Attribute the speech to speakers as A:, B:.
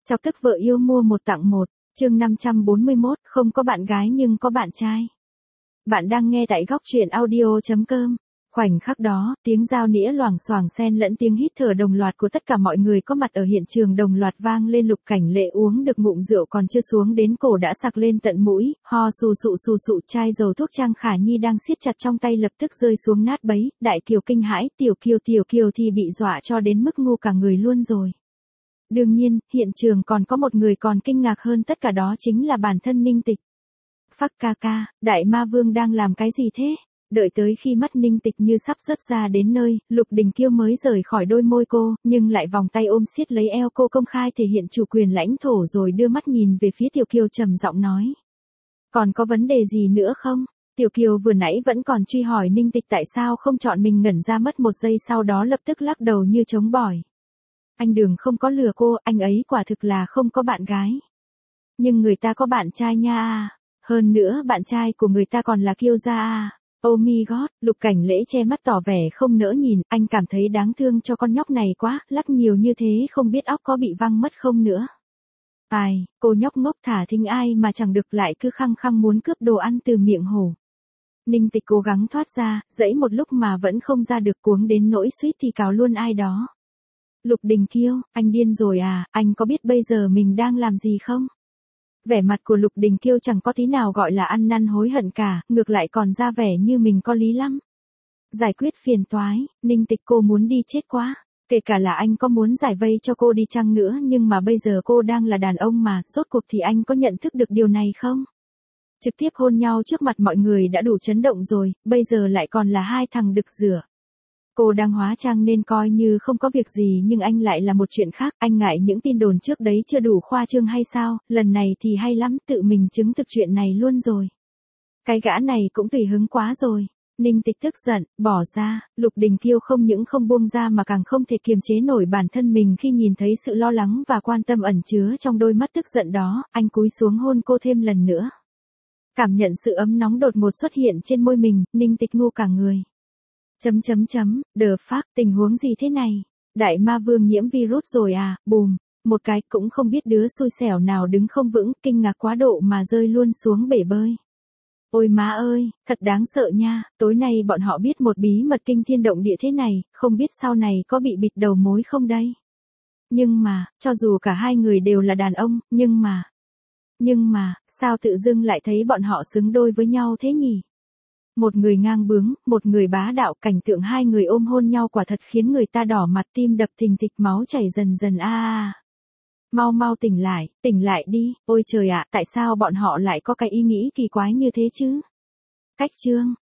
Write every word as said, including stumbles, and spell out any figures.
A: Chọc tức vợ yêu mua một tặng một, chương năm trăm bốn mươi mốt, không có bạn gái nhưng có bạn trai. Bạn đang nghe tại góc truyện audio chấm com. Khoảnh khắc đó, tiếng dao nĩa loảng xoảng xen lẫn tiếng hít thở đồng loạt của tất cả mọi người có mặt ở hiện trường đồng loạt vang lên. Lục Cảnh Lệ uống được ngụm rượu còn chưa xuống đến cổ đã sặc lên tận mũi, ho sù sụ sù sụ, chai dầu thuốc Trang Khả Nhi đang siết chặt trong tay lập tức rơi xuống nát bấy. Đại Kiều kinh hãi, Tiểu Kiều Tiểu Kiều thì bị dọa cho đến mức ngu cả người luôn rồi. Đương nhiên, hiện trường còn có một người còn kinh ngạc hơn tất cả, đó chính là bản thân Ninh Tịch. Phắc ca ca, Đại Ma Vương đang làm cái gì thế? Đợi tới khi mắt Ninh Tịch như sắp rớt ra đến nơi, Lục Đình Kiêu mới rời khỏi đôi môi cô, nhưng lại vòng tay ôm siết lấy eo cô, công khai thể hiện chủ quyền lãnh thổ, rồi đưa mắt nhìn về phía Tiểu Kiều trầm giọng nói. Còn có vấn đề gì nữa không? Tiểu Kiều vừa nãy vẫn còn truy hỏi Ninh Tịch tại sao không chọn mình, ngẩn ra mất một giây, sau đó lập tức lắc đầu như trống bỏi. Anh Đường không có lừa cô, anh ấy quả thực là không có bạn gái. Nhưng người ta có bạn trai nha. Hơn nữa bạn trai của người ta còn là Kiêu gia à. Oh my god, Lục Cảnh Lễ che mắt tỏ vẻ không nỡ nhìn, anh cảm thấy đáng thương cho con nhóc này quá, lắc nhiều như thế không biết óc có bị văng mất không nữa. Ai, cô nhóc ngốc thả thính ai mà chẳng được, lại cứ khăng khăng muốn cướp đồ ăn từ miệng hổ. Ninh Tịch cố gắng thoát ra, dãy một lúc mà vẫn không ra được, cuống đến nỗi suýt thì cào luôn ai đó. Lục Đình Kiêu, anh điên rồi à, anh có biết bây giờ mình đang làm gì không? Vẻ mặt của Lục Đình Kiêu chẳng có tí nào gọi là ăn năn hối hận cả, ngược lại còn ra vẻ như mình có lý lắm. Giải quyết phiền toái, Ninh Tịch cô muốn đi chết quá. Kể cả là anh có muốn giải vây cho cô đi chăng nữa, nhưng mà bây giờ cô đang là đàn ông mà, rốt cuộc thì anh có nhận thức được điều này không? Trực tiếp hôn nhau trước mặt mọi người đã đủ chấn động rồi, bây giờ lại còn là hai thằng đực rửa. Cô đang hóa trang nên coi như không có việc gì, nhưng anh lại là một chuyện khác. Anh ngại những tin đồn trước đấy chưa đủ khoa trương hay sao? Lần này thì hay lắm, tự mình chứng thực chuyện này luôn rồi. Cái gã này cũng tùy hứng quá rồi. Ninh Tịch tức giận, bỏ ra. Lục Đình Kiêu không những không buông ra mà càng không thể kiềm chế nổi bản thân mình khi nhìn thấy sự lo lắng và quan tâm ẩn chứa trong đôi mắt tức giận đó. Anh cúi xuống hôn cô thêm lần nữa. Cảm nhận sự ấm nóng đột ngột xuất hiện trên môi mình, Ninh Tịch ngu cả người. Chấm chấm chấm, đờ phác, tình huống gì thế này? Đại Ma Vương nhiễm virus rồi à? Bùm, một cái cũng không biết đứa xui xẻo nào đứng không vững, kinh ngạc quá độ mà rơi luôn xuống bể bơi. Ôi má ơi, thật đáng sợ nha, tối nay bọn họ biết một bí mật kinh thiên động địa thế này, không biết sau này có bị bịt đầu mối không đây? Nhưng mà, cho dù cả hai người đều là đàn ông, nhưng mà... Nhưng mà, sao tự dưng lại thấy bọn họ xứng đôi với nhau thế nhỉ? Một người ngang bướng, một người bá đạo, cảnh tượng hai người ôm hôn nhau quả thật khiến người ta đỏ mặt, tim đập thình thịch, máu chảy dần dần a à. Mau mau tỉnh lại, tỉnh lại đi, ôi trời ạ, tại sao bọn họ lại có cái ý nghĩ kỳ quái như thế chứ? Cách chương,